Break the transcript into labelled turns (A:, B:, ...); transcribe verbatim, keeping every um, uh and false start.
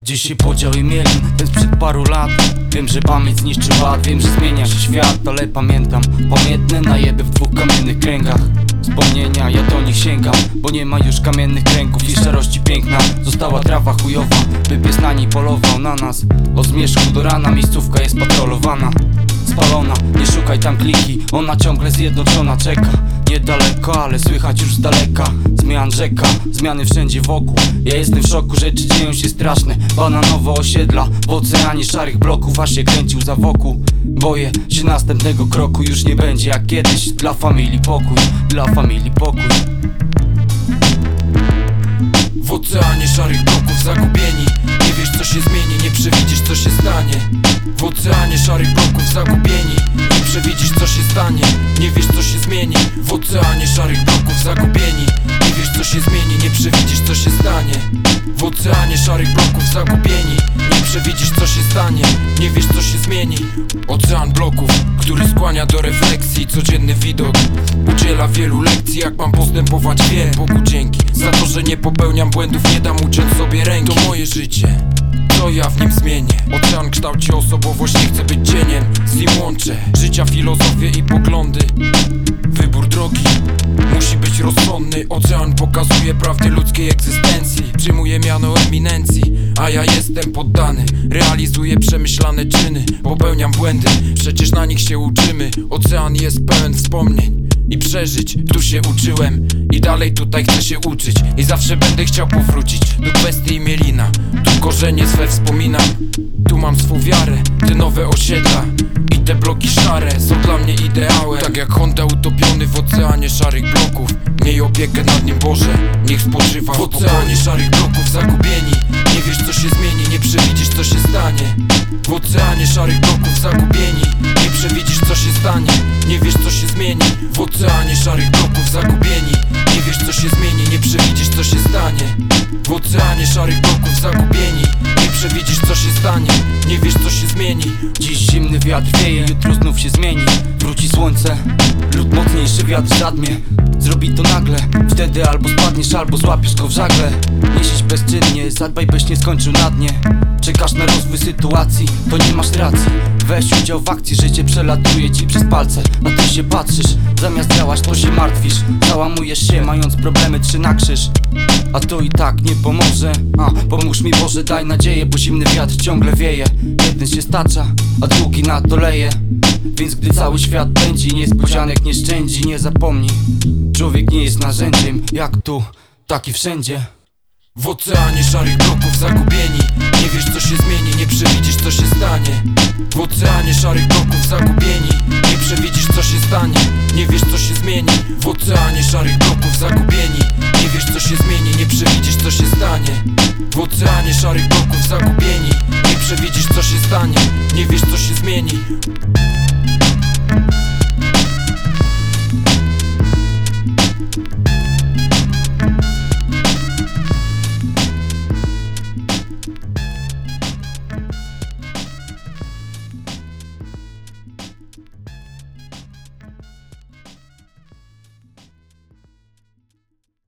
A: Gdzieś się podział i mieli, ten sprzed paru lat. Wiem, że pamięć zniszczy ład, wiem, że zmienia się świat. Ale pamiętam, pamiętne najeby w dwóch kamiennych kręgach. Wspomnienia, ja do nich sięgam, bo nie ma już kamiennych kręgów i szarości piękna. Została trawa chujowa, by pies na niej polował na nas. Od zmierzchu do rana miejscówka jest patrolowana. Spalona, nie szukaj tam kliki, ona ciągle zjednoczona czeka. Niedaleko, ale słychać już z daleka zmian rzeka, zmiany wszędzie wokół. Ja jestem w szoku, rzeczy dzieją się straszne. Bananowe osiedla w oceanie szarych bloków, aż się kręcił za wokół. Boję się następnego kroku, już nie będzie jak kiedyś. Dla familii pokój, dla familii pokój.
B: W oceanie szarych bloków zagubieni, nie wiesz co się zmieni, nie przewidzisz co się stanie. W oceanie szarych bloków zagubieni, nie przewidzisz co się stanie, nie wiesz co się zmieni. W oceanie szarych bloków zagubieni, nie wiesz co się zmieni, nie przewidzisz co się stanie. W oceanie szarych bloków zagubieni, nie przewidzisz co się stanie, nie wiesz co się zmieni. Ocean bloków, który skłania do refleksji. Codzienny widok udziela wielu lekcji, jak mam postępować, wiem. Bogu dzięki za to, że nie popełniam błędów, nie dam uciąć sobie ręki. To moje życie, co ja w nim zmienię. Ocean kształci osobowość, nie chcę być cieniem. Z nim łączę życia, filozofię i poglądy. Wybór drogi musi być rozsądny. Ocean pokazuje prawdę ludzkiej egzystencji. Przyjmuje miano eminencji, a ja jestem poddany. Realizuję przemyślane czyny, popełniam błędy, przecież na nich się uczymy. Ocean jest pełen wspomnień i przeżyć, tu się uczyłem i dalej tutaj chcę się uczyć. I zawsze będę chciał powrócić do kwestii Imielina. Tu korzenie swe wspominam, tu mam swą wiarę. Te nowe osiedla i te bloki szare są dla mnie ideałem. Tak jak Honda utopiony w oceanie szarych bloków. Miej opiekę nad nim Boże, niech spoczywa w oceanie szarych bloków zagubieni. Nie wiesz co się zmieni, nie przewidzisz co się stanie. W oceanie szarych bloków zagubieni, nie przewidzisz co się stanie, nie wiesz co się zmieni. W oceanie szarych bloków zagubieni, nie wiesz co się zmieni, nie przewidzisz co się stanie. W oceanie szarych bloków zagubieni, nie przewidzisz co się stanie, nie wiesz co się zmieni.
A: Dziś zimny wiatr wieje, jutro znów się zmieni. Wróci słońce lub mocniejszy wiatr zadmie. Zrobi to nagle, wtedy albo spadniesz, albo złapiesz go w żagle. Nie siedź bezczynnie, zadbaj byś nie skończył na dnie. Czekasz na rozwój sytuacji, to nie masz racji. Weź udział w akcji, życie przelatuje ci przez palce. A ty się patrzysz, zamiast działać to się martwisz. Załamujesz się, mając problemy trzy na krzyż. A to i tak nie pomoże. A, pomóż mi Boże, daj nadzieję, bo zimny wiatr ciągle wieje. Jeden się stacza, a drugi na to leje. Więc gdy cały świat pędzi, niespodzianek nie szczędzi. Nie zapomnij, człowiek nie jest narzędziem. Jak tu, tak i wszędzie.
B: W oceanie szarych bloków zagubieni, nie wiesz co się zmieni, nie przewidzisz co się stanie. W oceanie szarych bloków zagubieni, nie przewidzisz co się stanie, nie wiesz co się zmieni. W oceanie szarych bloków zagubieni, nie wiesz co się zmieni, nie przewidzisz co się stanie. W oceanie szarych bloków zagubieni, nie przewidzisz co się stanie, nie wiesz co się zmieni.